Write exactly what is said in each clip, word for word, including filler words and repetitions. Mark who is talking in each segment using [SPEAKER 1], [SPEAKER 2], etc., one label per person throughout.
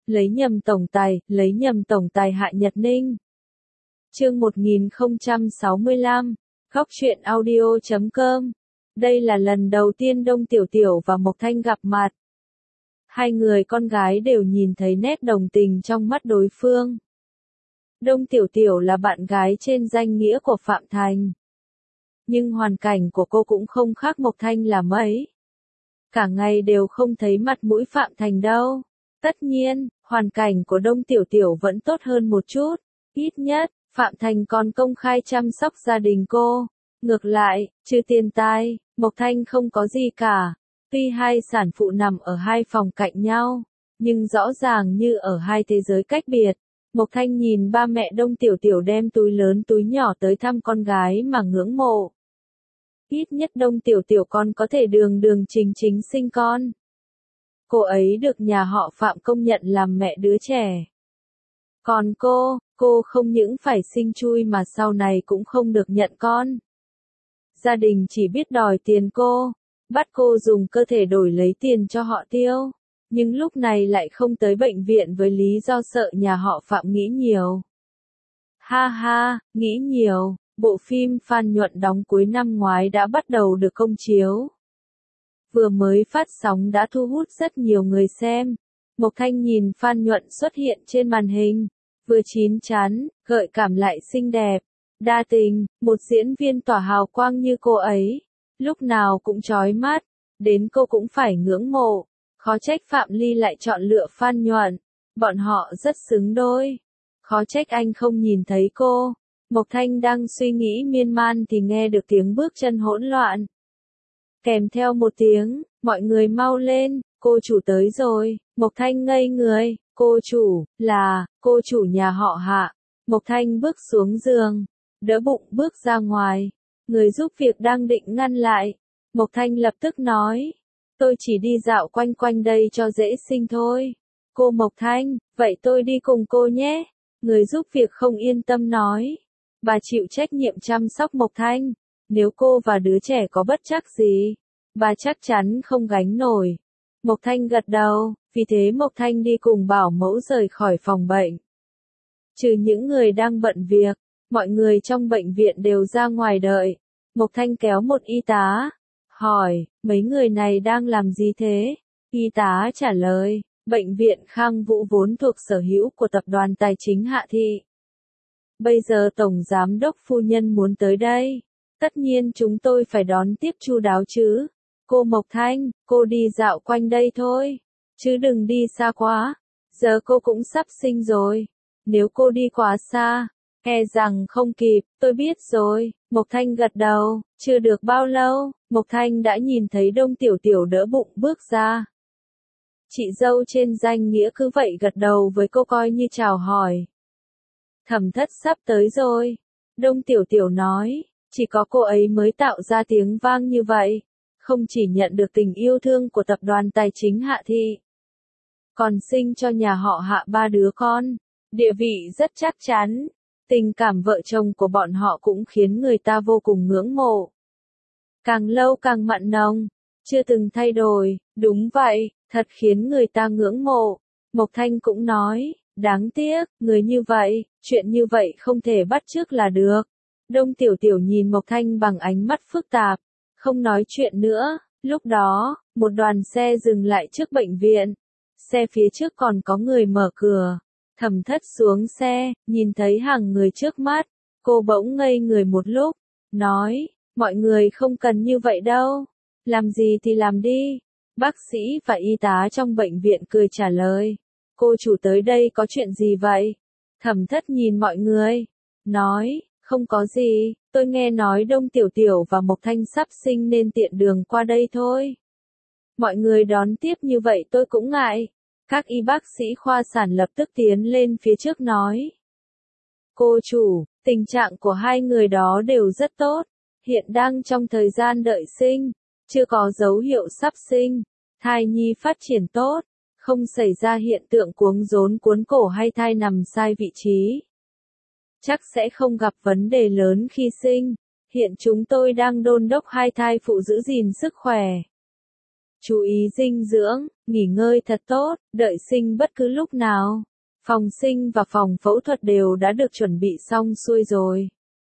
[SPEAKER 1] lấy nhầm tổng tài, lấy nhầm tổng tài Hạ Nhật Ninh. Chương một nghìn không trăm sáu mươi lăm, Góc truyện audio chấm com. Đây là lần đầu tiên Đông Tiểu Tiểu và Mộc Thanh gặp mặt. Hai người con gái đều nhìn thấy nét đồng tình trong mắt đối phương. Đông Tiểu Tiểu là bạn gái trên danh nghĩa của Phạm Thành. Nhưng hoàn cảnh của cô cũng không khác Mộc Thanh là mấy. Cả ngày đều không thấy mặt mũi Phạm Thành đâu. Tất nhiên, hoàn cảnh của Đông Tiểu Tiểu vẫn tốt hơn một chút. Ít nhất, Phạm Thành còn công khai chăm sóc gia đình cô. Ngược lại, trừ tiền tài, Mộc Thanh không có gì cả. Tuy hai sản phụ nằm ở hai phòng cạnh nhau, nhưng rõ ràng như ở hai thế giới cách biệt. Mộc Thanh nhìn ba mẹ Đông Tiểu Tiểu đem túi lớn túi nhỏ tới thăm con gái mà ngưỡng mộ. Ít nhất Đông Tiểu Tiểu con có thể đường đường chính chính sinh con. Cô ấy được nhà họ Phạm công nhận làm mẹ đứa trẻ. Còn cô, cô không những phải sinh chui mà sau này cũng không được nhận con. Gia đình chỉ biết đòi tiền cô, bắt cô dùng cơ thể đổi lấy tiền cho họ tiêu. Nhưng lúc này lại không tới bệnh viện với lý do sợ nhà họ Phạm nghĩ nhiều. Ha ha, nghĩ nhiều, bộ phim Phan Nhuận đóng cuối năm ngoái đã bắt đầu được công chiếu. Vừa mới phát sóng đã thu hút rất nhiều người xem. Mộc Thanh nhìn Phan Nhuận xuất hiện trên màn hình, vừa chín chắn, gợi cảm lại xinh đẹp, đa tình, một diễn viên tỏa hào quang như cô ấy, lúc nào cũng chói mắt, đến cô cũng phải ngưỡng mộ. Khó trách Phạm Ly lại chọn lựa Phan Nhuận, bọn họ rất xứng đôi. Khó trách anh không nhìn thấy cô. Mộc Thanh đang suy nghĩ miên man thì nghe được tiếng bước chân hỗn loạn. Kèm theo một tiếng, mọi người mau lên, cô chủ tới rồi. Mộc Thanh ngây người, cô chủ, là, cô chủ nhà họ Hạ. Mộc Thanh bước xuống giường, đỡ bụng bước ra ngoài. Người giúp việc đang định ngăn lại. Mộc Thanh lập tức nói, tôi chỉ đi dạo quanh quanh đây cho dễ sinh thôi. Cô Mộc Thanh, vậy tôi đi cùng cô nhé. Người giúp việc không yên tâm nói. Bà chịu trách nhiệm chăm sóc Mộc Thanh. Nếu cô và đứa trẻ có bất trắc gì, bà chắc chắn không gánh nổi. Mộc Thanh gật đầu, vì thế Mộc Thanh đi cùng bảo mẫu rời khỏi phòng bệnh. Trừ những người đang bận việc, mọi người trong bệnh viện đều ra ngoài đợi. Mộc Thanh kéo một y tá, hỏi, mấy người này đang làm gì thế? Y tá trả lời, bệnh viện Khang Vũ vốn thuộc sở hữu của tập đoàn tài chính Hạ Thị. Bây giờ Tổng Giám đốc phu nhân muốn tới đây. Tất nhiên chúng tôi phải đón tiếp chu đáo chứ. Cô Mộc Thanh, cô đi dạo quanh đây thôi. Chứ đừng đi xa quá. Giờ cô cũng sắp sinh rồi. Nếu cô đi quá xa, e rằng không kịp, tôi biết rồi. Mộc Thanh gật đầu, chưa được bao lâu, Mộc Thanh đã nhìn thấy Đông Tiểu Tiểu đỡ bụng bước ra. Chị dâu trên danh nghĩa cứ vậy gật đầu với cô coi như chào hỏi. Thẩm Thất sắp tới rồi. Đông Tiểu Tiểu nói, chỉ có cô ấy mới tạo ra tiếng vang như vậy. Không chỉ nhận được tình yêu thương của tập đoàn tài chính Hạ Thị, còn sinh cho nhà họ Hạ ba đứa con. Địa vị rất chắc chắn. Tình cảm vợ chồng của bọn họ cũng khiến người ta vô cùng ngưỡng mộ. Càng lâu càng mặn nồng, chưa từng thay đổi, đúng vậy, thật khiến người ta ngưỡng mộ. Mộc Thanh cũng nói, đáng tiếc, người như vậy, chuyện như vậy không thể bắt chước là được. Đông Tiểu Tiểu nhìn Mộc Thanh bằng ánh mắt phức tạp, không nói chuyện nữa. Lúc đó, một đoàn xe dừng lại trước bệnh viện. Xe phía trước còn có người mở cửa. Thẩm Thất xuống xe, nhìn thấy hàng người trước mắt, cô bỗng ngây người một lúc, nói, mọi người không cần như vậy đâu, làm gì thì làm đi. Bác sĩ và y tá trong bệnh viện cười trả lời, cô chủ tới đây có chuyện gì vậy? Thẩm Thất nhìn mọi người, nói, không có gì, tôi nghe nói Đông Tiểu Tiểu và Mộc Thanh sắp sinh nên tiện đường qua đây thôi. Mọi người đón tiếp như vậy tôi cũng ngại. Các y bác sĩ khoa sản lập tức tiến lên phía trước nói. Cô chủ, tình trạng của hai người đó đều rất tốt. Hiện đang trong thời gian đợi sinh. Chưa có dấu hiệu sắp sinh. Thai nhi phát triển tốt. Không xảy ra hiện tượng cuống rốn cuốn cổ hay thai nằm sai vị trí. Chắc sẽ không gặp vấn đề lớn khi sinh. Hiện chúng tôi đang đôn đốc hai thai phụ giữ gìn sức khỏe. Chú ý dinh dưỡng, nghỉ ngơi thật tốt, đợi sinh bất cứ lúc nào. Phòng sinh và phòng phẫu thuật đều đã được chuẩn bị xong xuôi rồi.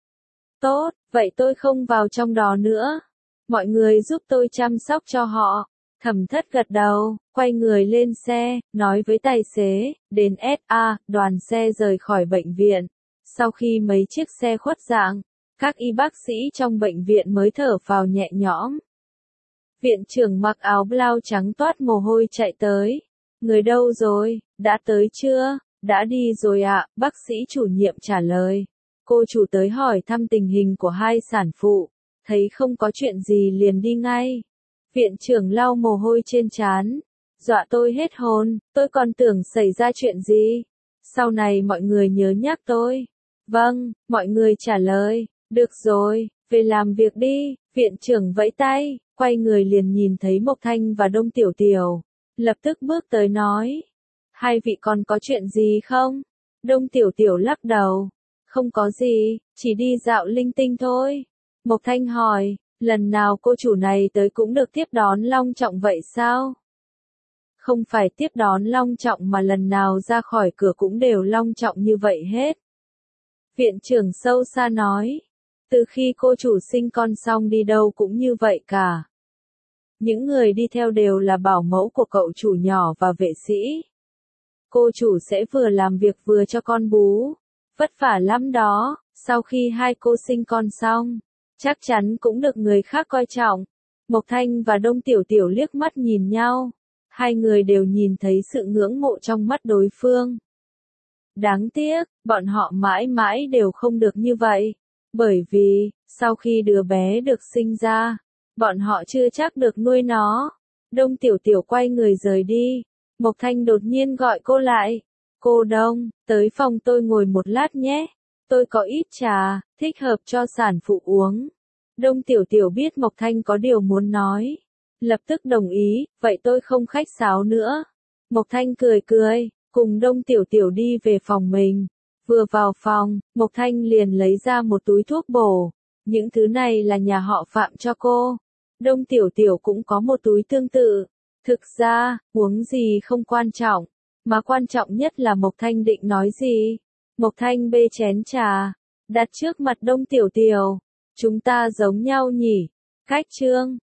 [SPEAKER 1] Tốt, vậy tôi không vào trong đó nữa. Mọi người giúp tôi chăm sóc cho họ. Thẩm Thất gật đầu, quay người lên xe, nói với tài xế, đến ét a, đoàn xe rời khỏi bệnh viện. Sau khi mấy chiếc xe khuất dạng, các y bác sĩ trong bệnh viện mới thở phào nhẹ nhõm. Viện trưởng mặc áo blau trắng toát mồ hôi chạy tới. Người đâu rồi, đã tới chưa? Đã đi rồi ạ, bác sĩ chủ nhiệm trả lời. Cô chủ tới hỏi thăm tình hình của hai sản phụ, thấy không có chuyện gì liền đi ngay. Viện trưởng lau mồ hôi trên trán, dọa tôi hết hồn, tôi còn tưởng xảy ra chuyện gì. Sau này mọi người nhớ nhắc tôi. Vâng, mọi người trả lời, được rồi, về làm việc đi. Viện trưởng vẫy tay, quay người liền nhìn thấy Mộc Thanh và Đông Tiểu Tiểu, lập tức bước tới nói. Hai vị còn có chuyện gì không? Đông Tiểu Tiểu lắc đầu. Không có gì, chỉ đi dạo linh tinh thôi. Mộc Thanh hỏi, lần nào cô chủ này tới cũng được tiếp đón long trọng vậy sao? Không phải tiếp đón long trọng mà lần nào ra khỏi cửa cũng đều long trọng như vậy hết. Viện trưởng sâu xa nói, từ khi cô chủ sinh con xong đi đâu cũng như vậy cả. Những người đi theo đều là bảo mẫu của cậu chủ nhỏ và vệ sĩ. Cô chủ sẽ vừa làm việc vừa cho con bú. Vất vả lắm đó, sau khi hai cô sinh con xong, chắc chắn cũng được người khác coi trọng. Mộc Thanh và Đông Tiểu Tiểu liếc mắt nhìn nhau. Hai người đều nhìn thấy sự ngưỡng mộ trong mắt đối phương. Đáng tiếc, bọn họ mãi mãi đều không được như vậy. Bởi vì, sau khi đứa bé được sinh ra, bọn họ chưa chắc được nuôi nó. Đông Tiểu Tiểu quay người rời đi. Mộc Thanh đột nhiên gọi cô lại. Cô Đông, tới phòng tôi ngồi một lát nhé. Tôi có ít trà, thích hợp cho sản phụ uống. Đông Tiểu Tiểu biết Mộc Thanh có điều muốn nói. Lập tức đồng ý, vậy tôi không khách sáo nữa. Mộc Thanh cười cười, cùng Đông Tiểu Tiểu đi về phòng mình. Vừa vào phòng, Mộc Thanh liền lấy ra một túi thuốc bổ. Những thứ này là nhà họ Phạm cho cô. Đông Tiểu Tiểu cũng có một túi tương tự. Thực ra, uống gì không quan trọng, mà quan trọng nhất là Mộc Thanh định nói gì. Mộc Thanh bê chén trà, đặt trước mặt Đông Tiểu Tiểu. Chúng ta giống nhau nhỉ? Cách chương